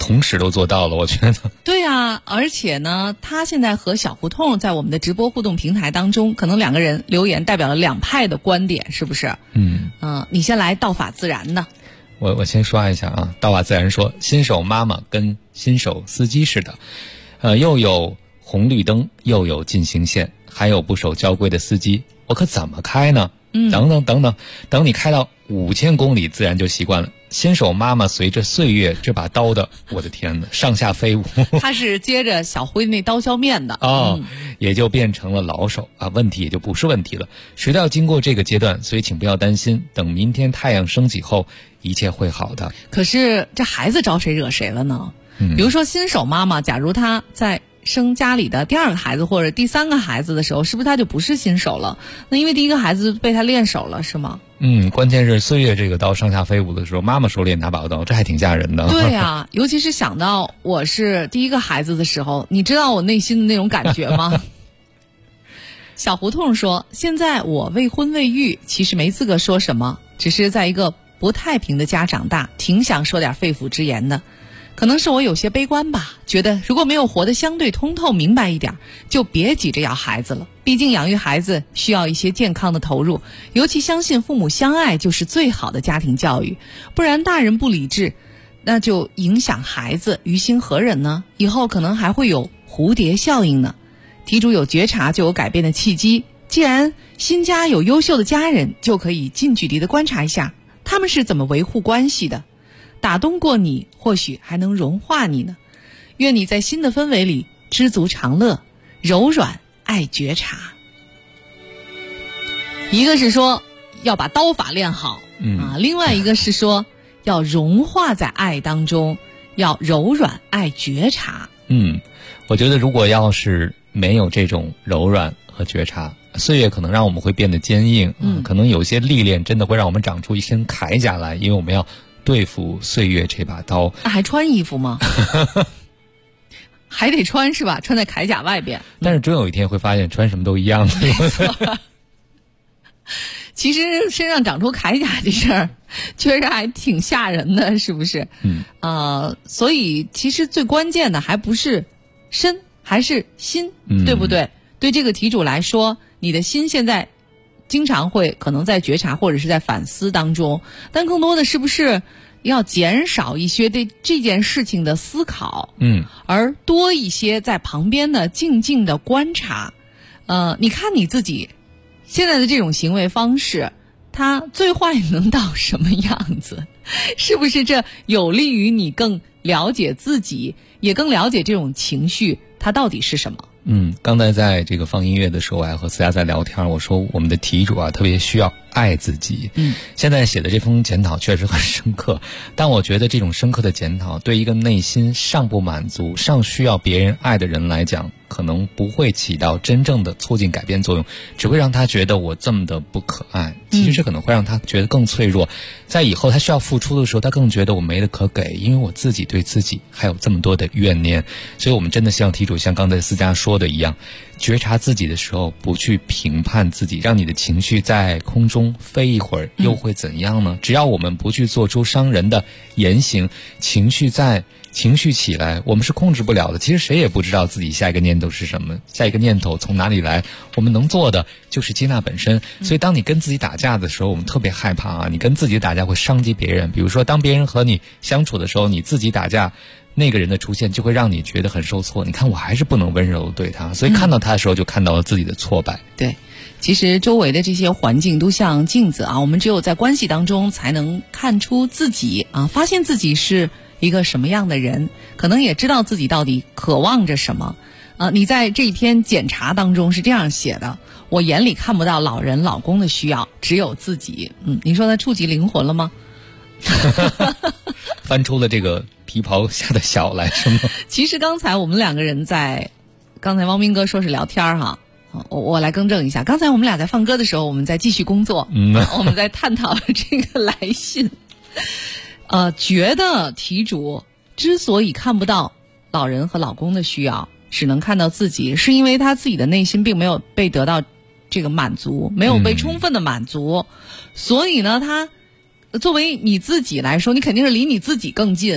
同时都做到了，我觉得。 对啊，而且呢，他现在和小胡同在我们的直播互动平台当中，可能两个人留言代表了两派的观点，是不是？你先来道法自然的。 我先刷一下啊，道法自然说，新手妈妈跟新手司机似的，又有红绿灯，又有进行线，还有不守交规的司机，我可怎么开呢？等你开到5000公里，自然就习惯了。新手妈妈随着岁月这把刀的，我的天哪，上下飞舞。 他是接着小辉那刀削面的也就变成了老手啊，问题也就不是问题了。谁都要经过这个阶段，所以请不要担心，等明天太阳升起后，一切会好的。 可是这孩子招谁惹谁了呢？比如说新手妈妈，假如她在生家里的第2个孩子或者第3个孩子的时候，是不是他就不是新手了？那因为第1个孩子被他练手了，是吗？ 关键是岁月这个刀上下飞舞的时候，妈妈手里也拿把刀，这还挺吓人的。 对啊，尤其是想到我是第1个孩子的时候，你知道我内心的那种感觉吗？小胡同说，现在我未婚未育，其实没资格说什么，只是在一个不太平的家长大，挺想说点肺腑之言的。可能是我有些悲观吧，觉得如果没有活得相对通透明白一点，就别急着要孩子了。毕竟养育孩子需要一些健康的投入，尤其相信父母相爱就是最好的家庭教育，不然大人不理智，那就影响孩子，于心何忍呢？以后可能还会有蝴蝶效应呢。题主有觉察就有改变的契机，既然新家有优秀的家人，就可以近距离的观察一下他们是怎么维护关系的，打动过你，或许还能融化你呢。愿你在新的氛围里知足常乐，柔软爱觉察。一个是说要把刀法练好另外一个是说要融化在爱当中，要柔软爱觉察。 我觉得如果要是没有这种柔软和觉察，岁月可能让我们会变得坚硬，可能有些历练真的会让我们长出一身铠甲来，因为我们要对付岁月这把刀。 还穿衣服吗？还得穿是吧？穿在铠甲外边。 但是终有一天会发现穿什么都一样。 其实身上长出铠甲这事儿确实还挺吓人的，是不是？所以其实最关键的还不是身，还是心，对不对？对这个题主来说，你的心现在经常会可能在觉察或者是在反思当中，但更多的是不是要减少一些对这件事情的思考，而多一些在旁边的静静的观察。你看你自己现在的这种行为方式，它最坏能到什么样子？是不是这有利于你更了解自己，也更了解这种情绪它到底是什么？ 刚才在这个放音乐的时候，我还和思佳在聊天，我说我们的题主特别需要爱自己。现在写的这封检讨确实很深刻，但我觉得这种深刻的检讨对一个内心尚不满足、尚需要别人爱的人来讲，可能不会起到真正的促进改变作用，只会让他觉得我这么的不可爱。其实这可能会让他觉得更脆弱，在以后他需要付出的时候，他更觉得我没得可给，因为我自己对自己还有这么多的怨念。所以我们真的希望题主像刚才思佳说的一样，觉察自己的时候不去评判自己，让你的情绪在空中飞一会儿又会怎样呢？只要我们不去做出伤人的言行，情绪起来我们是控制不了的。其实谁也不知道自己下一个念头是什么，下一个念头从哪里来，我们能做的就是接纳本身。所以当你跟自己打架的时候，我们特别害怕你跟自己打架会伤及别人。比如说当别人和你相处的时候，你自己打架，那个人的出现就会让你觉得很受挫，你看我还是不能温柔对他，所以看到他的时候就看到了自己的挫败。 对，其实周围的这些环境都像镜子我们只有在关系当中才能看出自己发现自己是一个什么样的人，可能也知道自己到底渴望着什么。你在这一篇检查当中是这样写的：我眼里看不到老人老公的需要，只有自己。你说他触及灵魂了吗？ 翻出了这个皮袍下的小来是吗？ 其实刚才我们两个人刚才汪明哥说是聊天我来更正一下，刚才我们俩在放歌的时候，我们在继续工作，我们在探讨这个来信。觉得题主之所以看不到老人和老公的需要，只能看到自己，是因为他自己的内心并没有被得到这个满足，没有被充分的满足，所以呢，他作为你自己来说，你肯定是离你自己更近，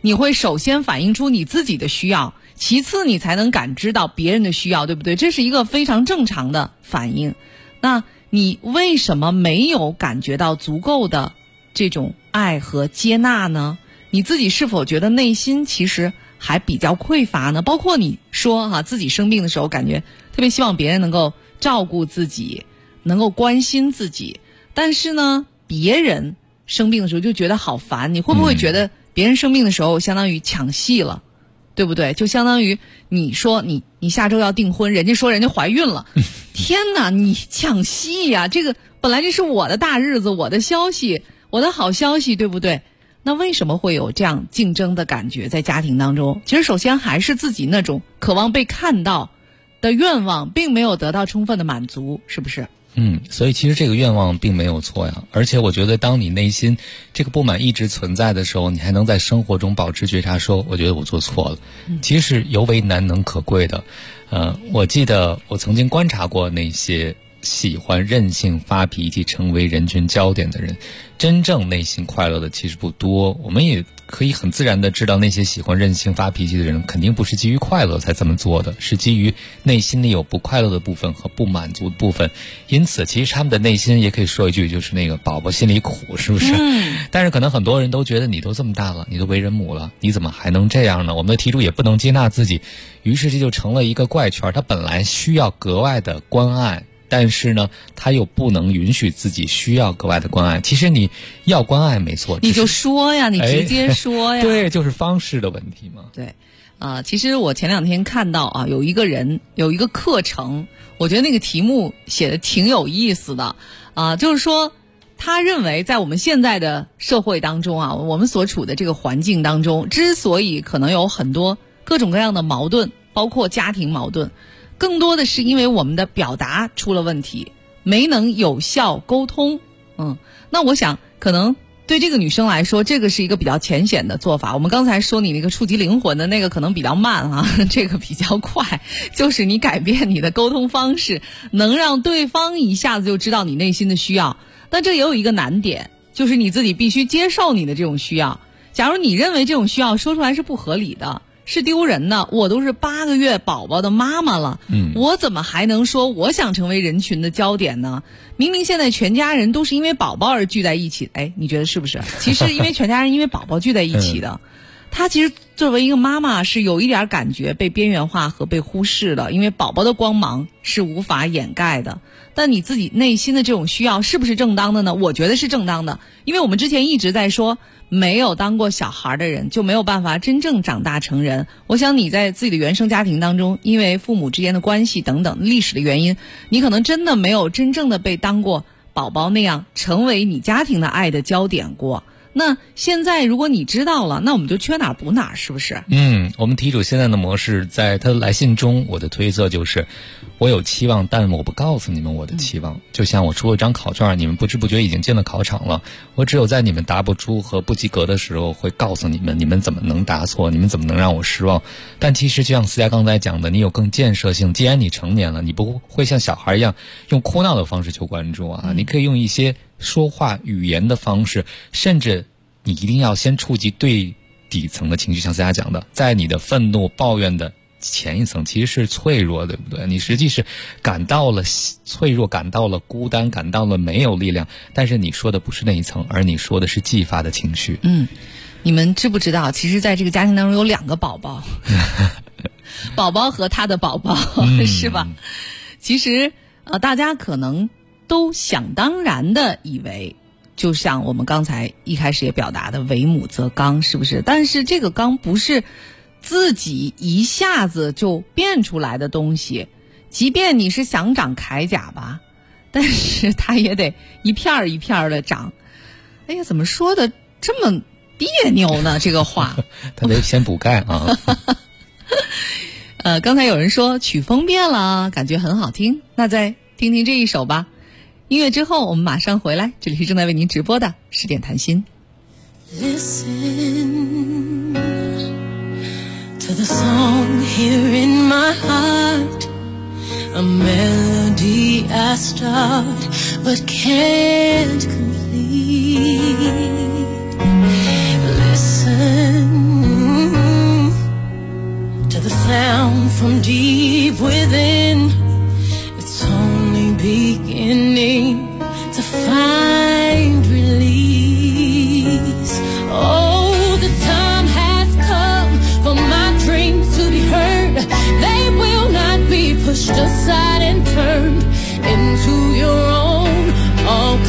你会首先反映出你自己的需要，其次你才能感知到别人的需要，对不对？这是一个非常正常的反应。那你为什么没有感觉到足够的这种爱和接纳呢？你自己是否觉得内心其实还比较匮乏呢？包括你说自己生病的时候感觉特别希望别人能够照顾自己，能够关心自己，但是呢别人生病的时候就觉得好烦。你会不会觉得别人生病的时候相当于抢戏了，对不对？就相当于你说你下周要订婚，人家说人家怀孕了，天哪，你抢戏呀！这个本来这是我的大日子，我的消息，我的好消息，对不对？那为什么会有这样竞争的感觉在家庭当中？其实首先还是自己那种渴望被看到的愿望并没有得到充分的满足，是不是？ 所以其实这个愿望并没有错呀，而且我觉得当你内心这个不满一直存在的时候，你还能在生活中保持觉察，说我觉得我做错了，其实是尤为难能可贵的。我记得我曾经观察过那些喜欢任性发脾气成为人群焦点的人，真正内心快乐的其实不多。我们也可以很自然的知道，那些喜欢任性发脾气的人肯定不是基于快乐才这么做的，是基于内心里有不快乐的部分和不满足的部分。因此其实他们的内心也可以说一句，就是那个宝宝心里苦，是不是？但是可能很多人都觉得你都这么大了，你都为人母了，你怎么还能这样呢？我们的题主也不能接纳自己，于是这就成了一个怪圈。他本来需要格外的关爱，但是呢他又不能允许自己需要格外的关爱。其实你要关爱没错， 你就说呀，你直接说呀。 对，就是方式的问题嘛。 对，其实我前2天看到有一个人有一个课程，我觉得那个题目写的挺有意思的就是说他认为在我们现在的社会当中我们所处的这个环境当中，之所以可能有很多各种各样的矛盾，包括家庭矛盾，更多的是因为我们的表达出了问题，没能有效沟通。那我想可能对这个女生来说，这个是一个比较浅显的做法。我们刚才说你那个触及灵魂的那个可能比较慢这个比较快，就是你改变你的沟通方式，能让对方一下子就知道你内心的需要。但这也有一个难点，就是你自己必须接受你的这种需要。假如你认为这种需要说出来是不合理的，是丢人的，我都是8个月宝宝的妈妈了，我怎么还能说我想成为人群的焦点呢？明明现在全家人都是因为宝宝而聚在一起，你觉得是不是？其实因为全家人因为宝宝聚在一起的，她其实作为一个妈妈是有一点感觉被边缘化和被忽视的，因为宝宝的光芒是无法掩盖的。但你自己内心的这种需要是不是正当的呢？我觉得是正当的，因为我们之前一直在说，没有当过小孩的人就没有办法真正长大成人。我想你在自己的原生家庭当中，因为父母之间的关系等等历史的原因，你可能真的没有真正的被当过宝宝那样成为你家庭的爱的焦点过。那现在如果你知道了，那我们就缺哪儿补哪儿，是不是？ 我们题主现在的模式，在他的来信中，我的推测就是我有期望，但我不告诉你们我的期望。就像我出了张考卷，你们不知不觉已经进了考场了，我只有在你们答不出和不及格的时候会告诉你们，你们怎么能答错，你们怎么能让我失望。但其实就像思佳刚才讲的，你有更建设性，既然你成年了，你不会像小孩一样用哭闹的方式求关注你可以用一些说话语言的方式，甚至你一定要先触及最底层的情绪，像思佳讲的，在你的愤怒抱怨的前一层其实是脆弱，对不对？你实际是感到了脆弱，感到了孤单，感到了没有力量，但是你说的不是那一层，而你说的是继发的情绪。 你们知不知道其实在这个家庭当中有2个宝宝宝宝和他的宝宝是吧？其实大家可能都想当然的以为，就像我们刚才一开始也表达的，为母则刚，是不是？但是这个刚不是自己一下子就变出来的东西，即便你是想长铠甲吧，但是它也得一片儿一片儿的长。哎呀，怎么说的这么别扭呢？这个话他得先补钙刚才有人说曲风变了，感觉很好听，那再听听这一首吧。音乐之后我们马上回来，这里是正在为您直播的10点谈心。 Listen to the song here in my heart, a melody I start but can't complete. Listen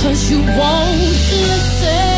'cause you won't listen.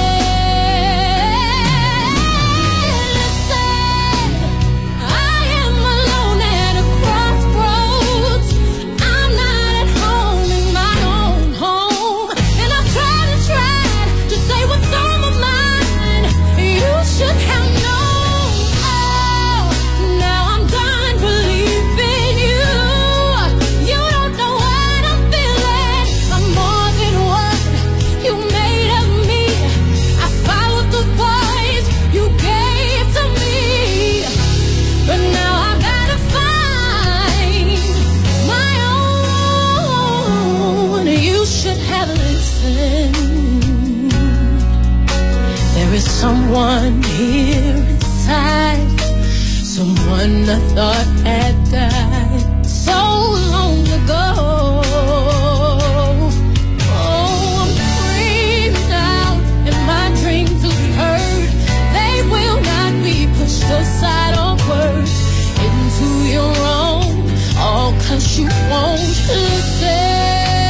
Someone here inside, someone I thought had died so long ago. Oh, I'm free now, and my dreams will be heard. They will not be pushed aside or worse into your own, all 'cause you won't listen.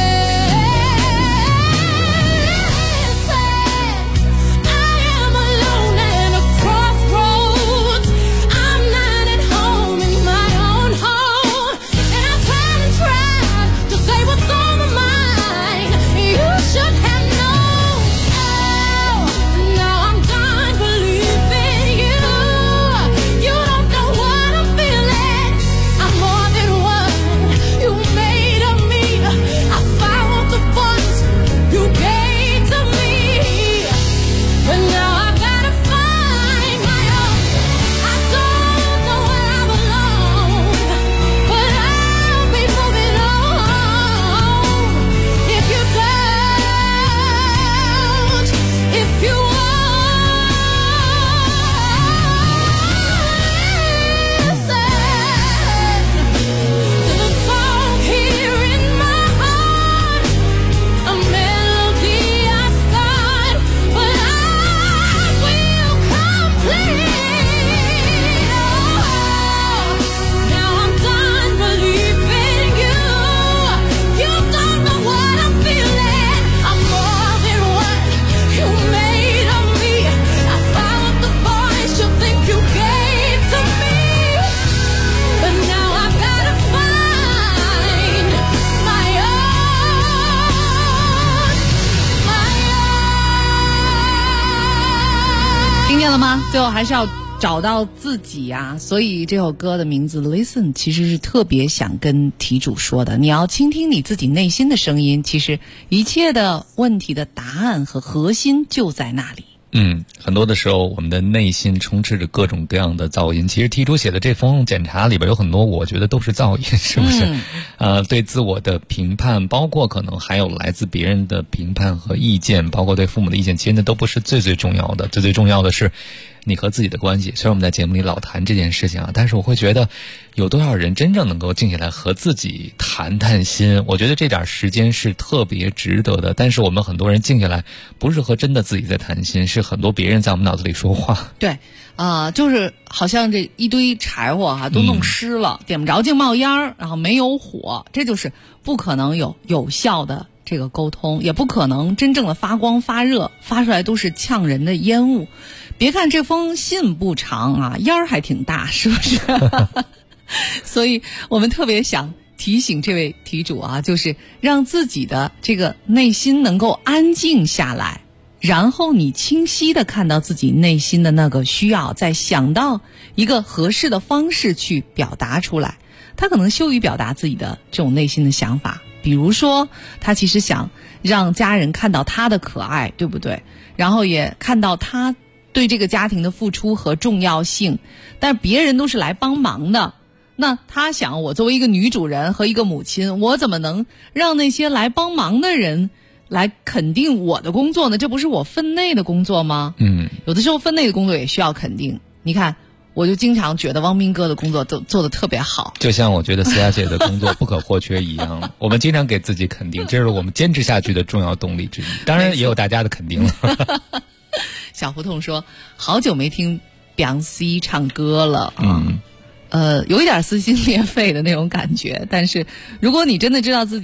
最后还是要找到自己啊，所以这首歌的名字 Listen 其实是特别想跟题主说的，你要倾听你自己内心的声音，其实一切的问题的答案和核心就在那里。 很多的时候我们的内心充斥着各种各样的噪音，其实题主写的这封检查里边有很多我觉得都是噪音，是不是？对自我的评判，包括可能还有来自别人的评判和意见，包括对父母的意见，其实那都不是最重要的，最重要的是你和自己的关系。虽然我们在节目里老谈这件事情啊，但是我会觉得有多少人真正能够静下来和自己谈心，我觉得这点时间是特别值得的。但是我们很多人静下来不是和真的自己在谈心，是很多别人在我们脑子里说话。 对就是好像这一堆柴火都弄湿了，点不着净冒烟儿，然后没有火，这就是不可能有效的这个沟通，也不可能真正的发光发热，发出来都是呛人的烟雾。别看这封信不长啊，烟儿还挺大，是不是？所以我们特别想提醒这位题主啊，就是让自己的这个内心能够安静下来，然后你清晰地看到自己内心的那个需要，再想到一个合适的方式去表达出来。他可能羞于表达自己的这种内心的想法，比如说他其实想让家人看到他的可爱，对不对？然后也看到他对这个家庭的付出和重要性，但别人都是来帮忙的，那他想，我作为一个女主人和一个母亲，我怎么能让那些来帮忙的人来肯定我的工作呢？这不是我分内的工作吗？有的时候分内的工作也需要肯定。你看，我就经常觉得汪斌哥的工作都做得特别好， 就像我觉得思雅姐的工作不可或缺一样。我们经常给自己肯定，这是我们坚持下去的重要动力之一。当然也有大家的肯定了。 小胡同说，好久没听 Beyonce 唱歌了啊。有一点撕心裂肺的那种感觉，但是如果你真的知道自己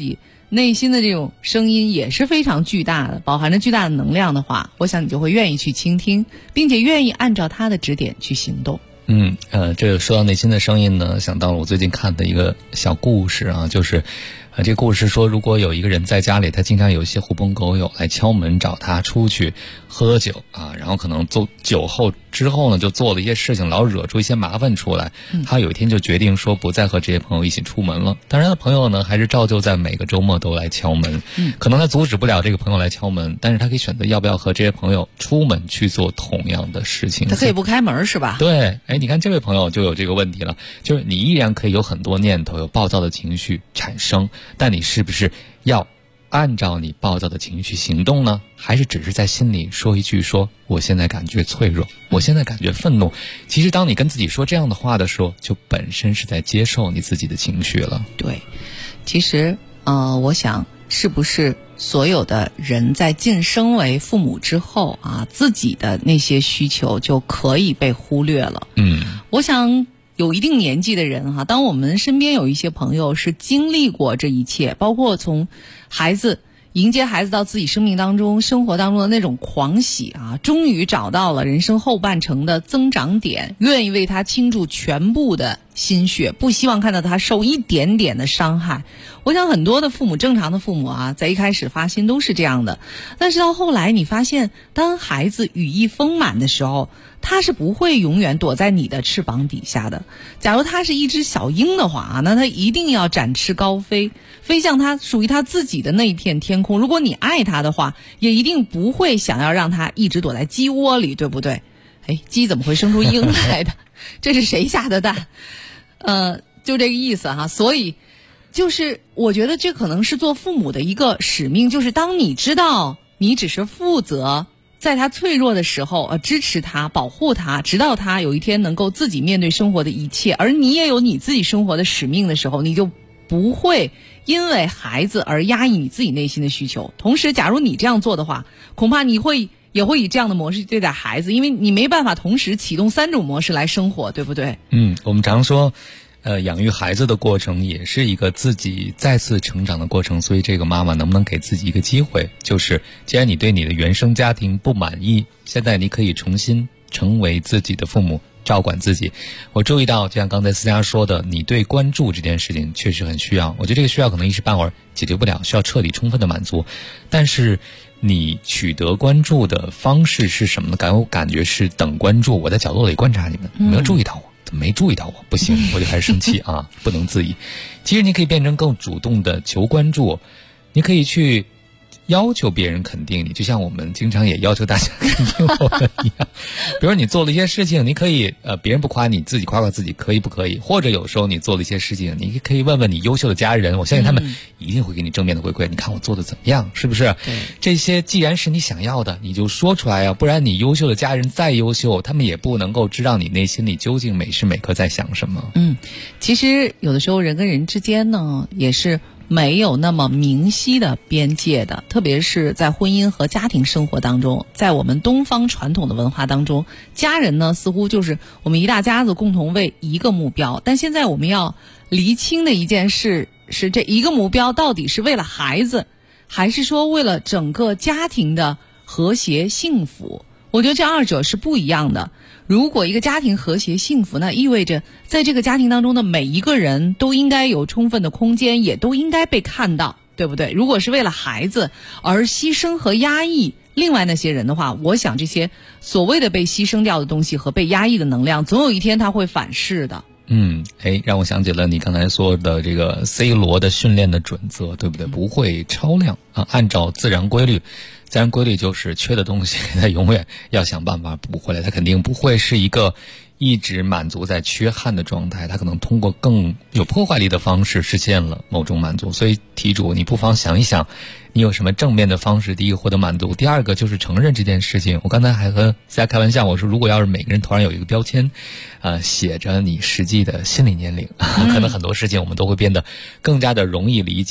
内心的这种声音也是非常巨大的，饱含着巨大的能量的话，我想你就会愿意去倾听，并且愿意按照他的指点去行动。 这个说到内心的声音呢，想到了我最近看的一个小故事啊，就是这个故事说，如果有一个人在家里，他经常有一些狐朋狗友来敲门找他出去喝酒啊，然后可能酒后之后呢，就做了一些事情，老惹出一些麻烦出来。他有一天就决定说不再和这些朋友一起出门了。当然，他的朋友呢还是照旧在每个周末都来敲门。可能他阻止不了这个朋友来敲门，但是他可以选择要不要和这些朋友出门去做同样的事情。 他可以不开门是吧？ 对，你看这位朋友就有这个问题了，就是你依然可以有很多念头，有暴躁的情绪产生，但你是不是要按照你暴躁的情绪行动呢？还是只是在心里说一句说我现在感觉脆弱，我现在感觉愤怒？其实当你跟自己说这样的话的时候，就本身是在接受你自己的情绪了。 对，其实我想是不是所有的人在晋升为父母之后啊，自己的那些需求就可以被忽略了。我想有一定年纪的人哈，当我们身边有一些朋友是经历过这一切，包括从迎接孩子到自己生命当中、生活当中的那种狂喜啊，终于找到了人生后半程的增长点，愿意为他倾注全部的心血，不希望看到他受一点点的伤害。我想很多的父母，正常的父母啊，在一开始发心都是这样的，但是到后来你发现，当孩子羽翼丰满的时候，他是不会永远躲在你的翅膀底下的。假如他是一只小鹰的话，那他一定要展翅高飞，飞向他属于他自己的那一片天空。如果你爱他的话，也一定不会想要让他一直躲在鸡窝里，对不对？鸡怎么会生出鹰来的？这是谁下的蛋？就这个意思哈。所以就是我觉得这可能是做父母的一个使命，就是当你知道你只是负责在他脆弱的时候支持他、保护他，直到他有一天能够自己面对生活的一切，而你也有你自己生活的使命的时候，你就不会因为孩子而压抑你自己内心的需求。同时假如你这样做的话，恐怕你也会以这样的模式对待孩子，因为你没办法同时启动3种模式来生活，对不对？ 我们常说养育孩子的过程也是一个自己再次成长的过程，所以这个妈妈能不能给自己一个机会，就是既然你对你的原生家庭不满意，现在你可以重新成为自己的父母，照管自己。我注意到就像刚才思佳说的，你对关注这件事情确实很需要，我觉得这个需要可能一时半会儿解决不了，需要彻底充分的满足。但是你取得关注的方式是什么呢？我感觉是等关注，我在角落里观察你们，有没有注意到我？怎么没注意到我？不行，我就开始生气啊，不能自已。其实你可以变成更主动的求关注，你可以去要求别人肯定你，就像我们经常也要求大家肯定我们一样。比如你做了一些事情，你可以别人不夸你，自己夸夸自己，可以不可以？或者有时候你做了一些事情，你可以问问你优秀的家人，我相信他们一定会给你正面的回馈。你看我做的怎么样，是不是？这些既然是你想要的，你就说出来啊，不然你优秀的家人再优秀，他们也不能够知道你内心里究竟每时每刻在想什么。 其实有的时候人跟人之间呢，也是没有那么明晰的边界的，特别是在婚姻和家庭生活当中，在我们东方传统的文化当中，家人呢似乎就是我们一大家子共同为一个目标，但现在我们要厘清的一件事是，这一个目标到底是为了孩子，还是说为了整个家庭的和谐幸福？我觉得这二者是不一样的。如果一个家庭和谐幸福，那意味着在这个家庭当中的每一个人都应该有充分的空间，也都应该被看到，对不对？如果是为了孩子而牺牲和压抑另外那些人的话，我想这些所谓的被牺牲掉的东西和被压抑的能量，总有一天它会反噬的。 让我想起了你刚才说的这个 C 罗的训练的准则，对不对？不会超量啊，按照自然规律。自然规律就是缺的东西他永远要想办法补回来，他肯定不会是一个一直满足在缺憾的状态，他可能通过更有破坏力的方式实现了某种满足。所以题主你不妨想一想，你有什么正面的方式，第一个获得满足，第二个就是承认这件事情。我刚才还和大家开玩笑，我说如果要是每个人头上有一个标签写着你实际的心理年龄可能很多事情我们都会变得更加的容易理解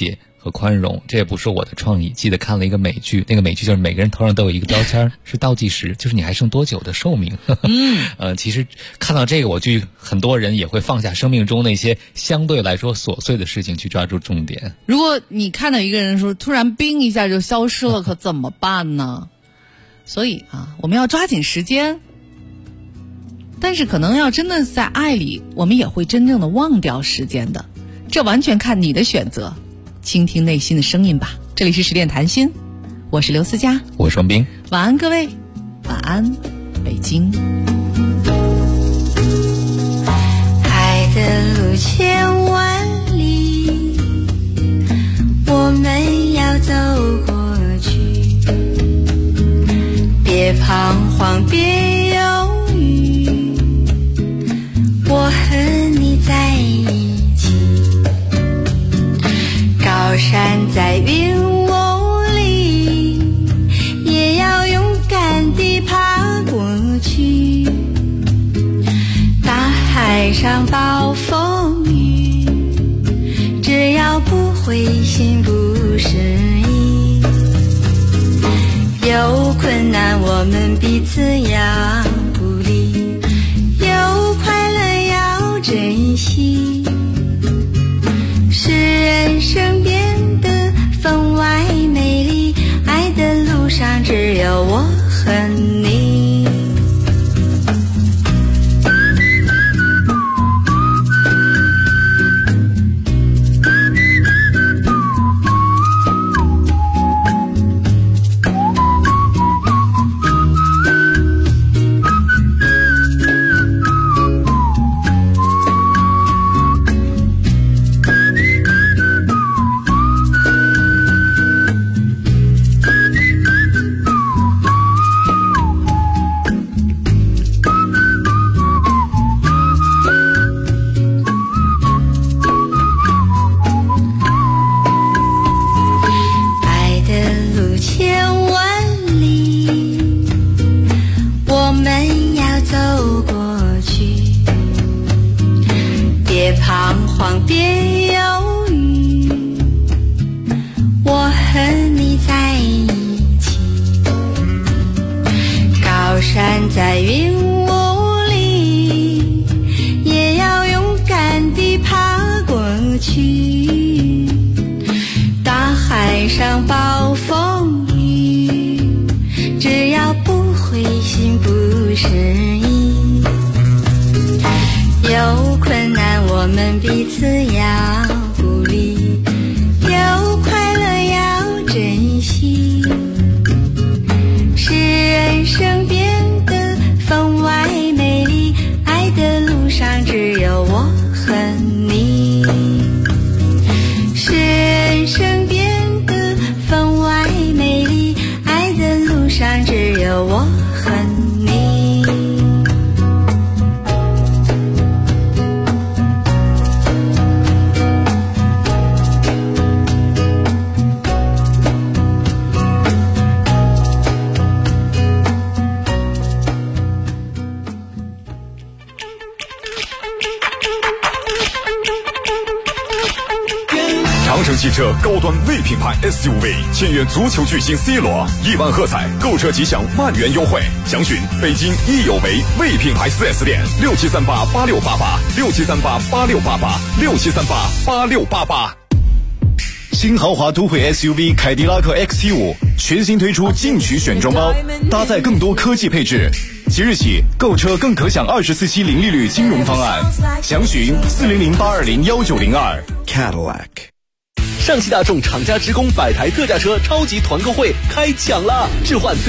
和宽容，这也不是我的创意。记得看了一个美剧，那个美剧就是每个人头上都有一个标签，是倒计时，就是你还剩多久的寿命。其实看到这个，我就很多人也会放下生命中那些相对来说琐碎的事情，去抓住重点。 如果你看到一个人说突然冰一下就消失了，可怎么办呢？所以我们要抓紧时间。但是可能要真的在爱里，我们也会真正的忘掉时间的，这完全看你的选择。倾听内心的声音吧，这里是10点谈心，我是刘思佳， 我是双冰， 晚安各位，晚安北京。 爱的路千万里，我们要走过去，别彷徨，别犹豫，我和你在一起，高山在云雾里，也要勇敢地爬过去，大海上暴风雨，只要不灰心不失意，有困难我们彼此要鼓励，有快乐要珍惜，使人生变得分外美丽，爱的路上只有我和你。山在云雾里，也要勇敢地爬过去，大海上暴风雨，只要不灰心不失意，有困难我们彼此要鼓励，有快乐要珍惜，使人生变得分外美丽，爱的路上只有我和你，使人生变得分外美丽，爱的路上只有我和你。 长城汽车高端 V 品牌 SUV 签约足球巨星 C 罗，1万喝彩，购车即享万元优惠。详询北京益友维 V 品牌 4S 店，67388688，67388688，67388688。新豪华都会 SUV 凯迪拉克 XT5 全新推出进取选装包，搭载更多科技配置。即日起购车更可享24期零利率金融方案，详询40082019002。 Cadillac。上汽大众厂家职工100台特价车超级团购会开抢了，置换